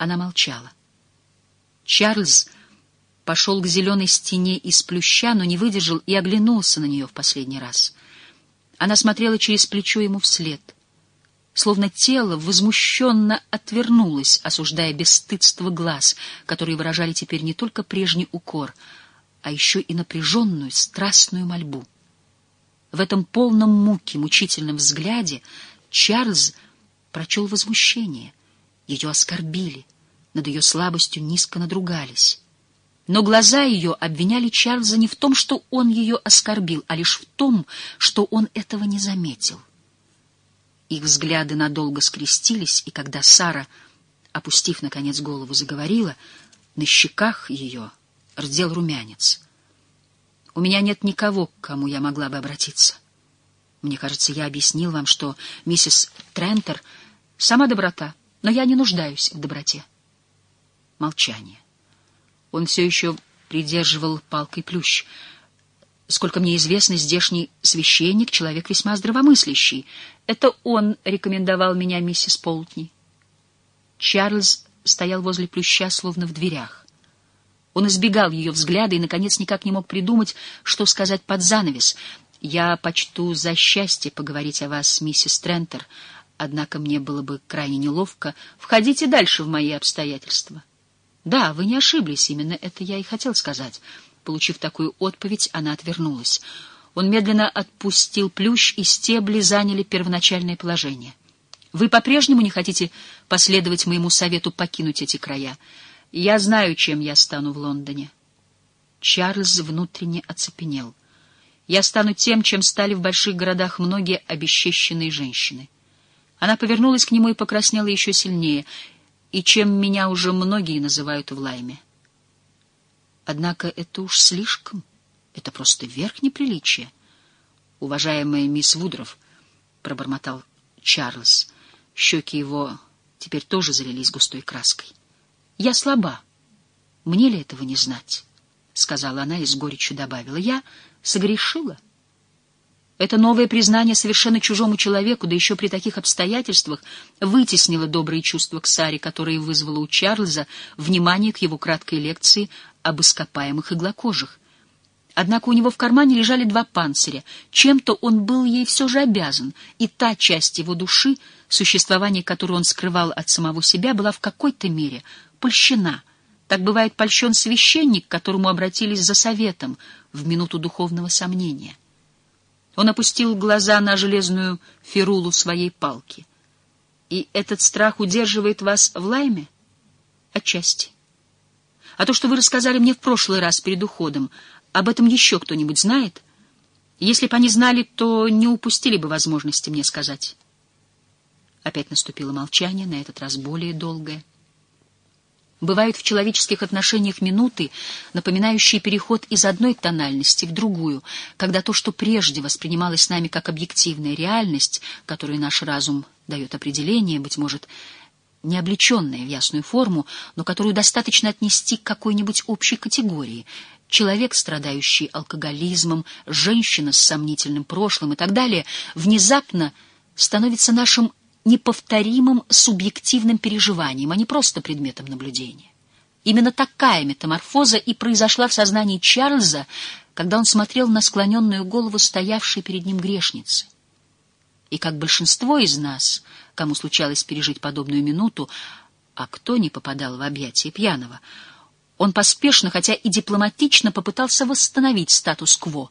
Она молчала. Чарльз пошел к зеленой стене из плюща, но не выдержал и оглянулся на нее в последний раз. Она смотрела через плечо ему вслед. Словно тело возмущенно отвернулось, осуждая бесстыдство глаз, которые выражали теперь не только прежний укор, а еще и напряженную, страстную мольбу. В этом полном муки, мучительном взгляде Чарльз прочел возмущение. Ее оскорбили, над ее слабостью низко надругались. Но глаза ее обвиняли Чарльза не в том, что он ее оскорбил, а лишь в том, что он этого не заметил. Их взгляды надолго скрестились, и когда Сара, опустив, наконец, голову, заговорила, на щеках ее рдел румянец. «У меня нет никого, к кому я могла бы обратиться. Мне кажется, я объяснил вам, что миссис Трентер сама доброта, но я не нуждаюсь в доброте». Молчание. Он все еще придерживал палкой плющ. «Сколько мне известно, здешний священник — человек весьма здравомыслящий. Это он рекомендовал меня миссис Полтни». Чарльз стоял возле плюща, словно в дверях. Он избегал ее взгляда и, наконец, никак не мог придумать, что сказать под занавес. «Я почту за счастье поговорить о вас, миссис Трентер, однако мне было бы крайне неловко. Входите дальше в мои обстоятельства». «Да, вы не ошиблись, именно это я и хотел сказать». Получив такую отповедь, она отвернулась. Он медленно отпустил плющ, и стебли заняли первоначальное положение. «Вы по-прежнему не хотите последовать моему совету покинуть эти края? Я знаю, чем я стану в Лондоне». Чарльз внутренне оцепенел. «Я стану тем, чем стали в больших городах многие обесчещенные женщины». Она повернулась к нему и покраснела еще сильнее. «И чем меня уже многие называют в Лайме». «Однако это уж слишком. Это просто верх неприличия». «Уважаемая мисс Вудров», — пробормотал Чарльз. Щеки его теперь тоже залились густой краской. «Я слаба. Мне ли этого не знать?» — сказала она и с горечью добавила. «Я согрешила». Это новое признание совершенно чужому человеку, да еще при таких обстоятельствах, вытеснило добрые чувства к Саре, которые вызвало у Чарльза внимание к его краткой лекции об ископаемых иглокожих. Однако у него в кармане лежали 2 панциря. Чем-то он был ей все же обязан, и та часть его души, существование которой он скрывал от самого себя, была в какой-то мере польщена. Так бывает польщен священник, к которому обратились за советом в минуту духовного сомнения. Он опустил глаза на железную ферулу своей палки. «И этот страх удерживает вас в Лайме?» «Отчасти. А то, что вы рассказали мне в прошлый раз перед уходом, об этом еще кто-нибудь знает? Если бы они знали, то не упустили бы возможности мне сказать». Опять наступило молчание, на этот раз более долгое. Бывают в человеческих отношениях минуты, напоминающие переход из одной тональности в другую, когда то, что прежде воспринималось нами как объективная реальность, которой наш разум дает определение, быть может, не облеченное в ясную форму, но которую достаточно отнести к какой-нибудь общей категории. Человек, страдающий алкоголизмом, женщина с сомнительным прошлым и так далее, внезапно становится нашим неповторимым субъективным переживанием, а не просто предметом наблюдения. Именно такая метаморфоза и произошла в сознании Чарльза, когда он смотрел на склоненную голову стоявшей перед ним грешницы. И как большинство из нас, кому случалось пережить подобную минуту, а кто не попадал в объятия пьяного, он поспешно, хотя и дипломатично, попытался восстановить статус-кво.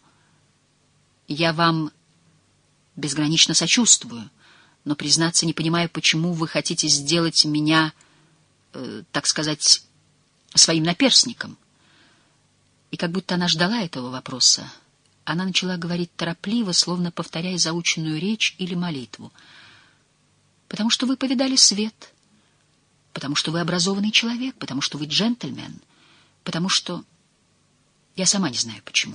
«Я вам безгранично сочувствую, но, признаться, не понимаю, почему вы хотите сделать меня, так сказать, своим наперсником». И как будто она ждала этого вопроса, она начала говорить торопливо, словно повторяя заученную речь или молитву. «Потому что вы повидали свет, потому что вы образованный человек, потому что вы джентльмен, потому что... Я сама не знаю, почему.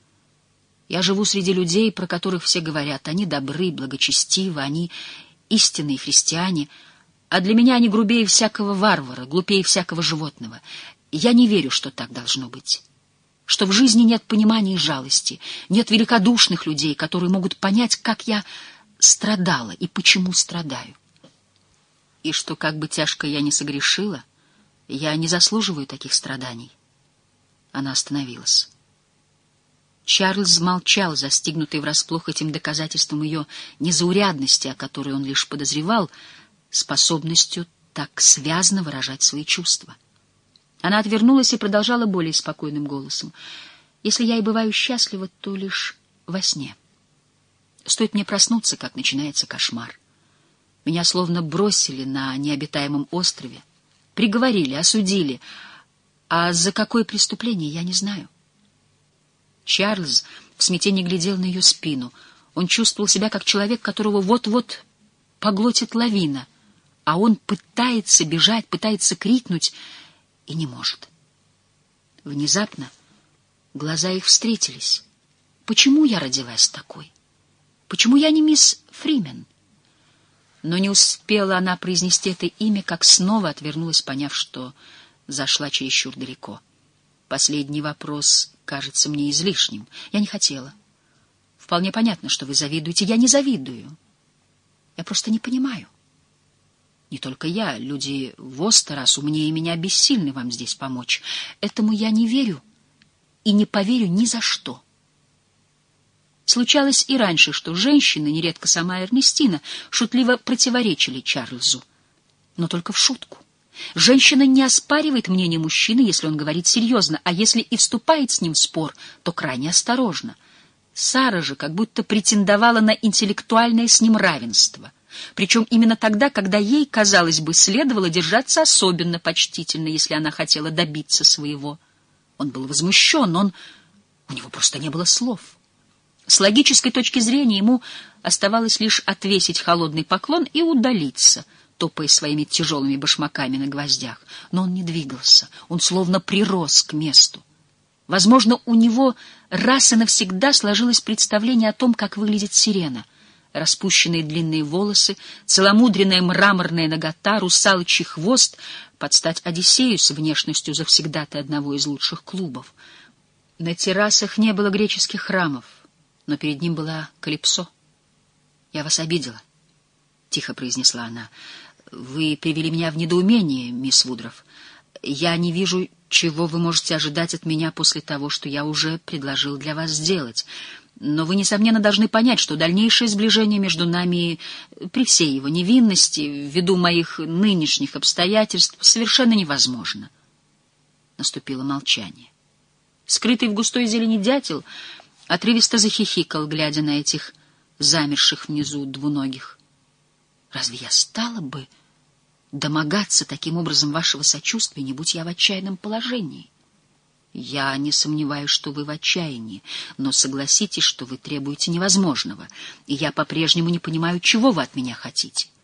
Я живу среди людей, про которых все говорят, они добры, благочестивы, они истинные христиане, а для меня они грубее всякого варвара, глупее всякого животного. Я не верю, что так должно быть, что в жизни нет понимания и жалости, нет великодушных людей, которые могут понять, как я страдала и почему страдаю. И что, как бы тяжко я ни согрешила, Я не заслуживаю таких страданий. Она остановилась. Чарльз молчал, застигнутый врасплох этим доказательством ее незаурядности, о которой он лишь подозревал, способностью так связно выражать свои чувства. Она отвернулась и продолжала более спокойным голосом. «Если я и бываю счастлива, то лишь во сне. Стоит мне проснуться, как начинается кошмар. Меня словно бросили на необитаемом острове, приговорили, осудили, а за какое преступление, я не знаю». Чарльз в смятении глядел на ее спину. Он чувствовал себя как человек, которого вот-вот поглотит лавина, а он пытается бежать, пытается крикнуть и не может. Внезапно глаза их встретились. Почему я родилась такой? Почему я не мисс Фримен? Но не успела она произнести это имя, как снова отвернулась, поняв, что зашла чересчур далеко. Последний вопрос кажется мне излишним. Я не хотела. Вполне понятно, что вы завидуете. Я не завидую. Я просто не понимаю. Не только я. Люди во 100 раз умнее меня бессильны вам здесь помочь. Этому я не верю и не поверю ни за что. Случалось и раньше, что женщины, нередко сама Эрнестина, шутливо противоречили Чарльзу. Но только в шутку. Женщина не оспаривает мнение мужчины, если он говорит серьезно, а если и вступает с ним в спор, то крайне осторожно. Сара же как будто претендовала на интеллектуальное с ним равенство. Причем именно тогда, когда ей, казалось бы, следовало держаться особенно почтительно, если она хотела добиться своего. Он был возмущен, у него просто не было слов. С логической точки зрения ему оставалось лишь отвесить холодный поклон и удалиться, топая своими тяжелыми башмаками на гвоздях. Но он не двигался, он словно прирос к месту. Возможно, у него раз и навсегда сложилось представление о том, как выглядит сирена. Распущенные длинные волосы, целомудренная мраморная нагота, русалочий хвост, под стать Одиссею с внешностью завсегдатай одного из лучших клубов. На террасах не было греческих храмов, но перед ним была Калипсо. «Я вас обидела», — тихо произнесла она. «Вы привели меня в недоумение, мисс Вудроф. Я не вижу, чего вы можете ожидать от меня после того, что я уже предложил для вас сделать. Но вы, несомненно, должны понять, что дальнейшее сближение между нами, при всей его невинности, ввиду моих нынешних обстоятельств, совершенно невозможно». Наступило молчание. Скрытый в густой зелени дятел отрывисто захихикал, глядя на этих замерших внизу двуногих. «Разве я стала бы домогаться таким образом вашего сочувствия, не будь я в отчаянном положении? Я не сомневаюсь, что вы в отчаянии, но согласитесь, что вы требуете невозможного, и я по-прежнему не понимаю, чего вы от меня хотите.